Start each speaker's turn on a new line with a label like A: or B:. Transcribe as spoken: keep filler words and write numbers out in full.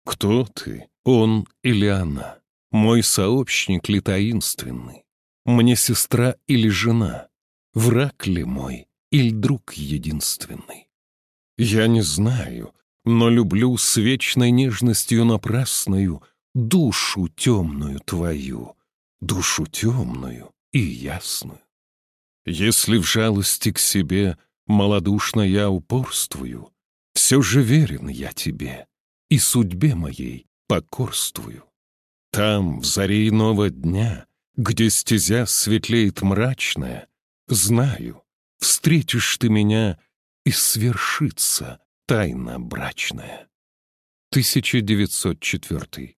A: Кто ты, он или она? Мой сообщник ли таинственный? Мне сестра или жена? Враг ли мой или друг единственный? Я не знаю, но люблю с вечной нежностью напрасною душу темную твою, душу темную и ясную. Если в жалости к себе малодушно я упорствую, все же верен я тебе и судьбе моей покорствую. Там, в заре иного дня, где стезя светлеет мрачная, знаю, встретишь ты меня, и свершится тайна брачная. тысяча девятьсот четвёртый.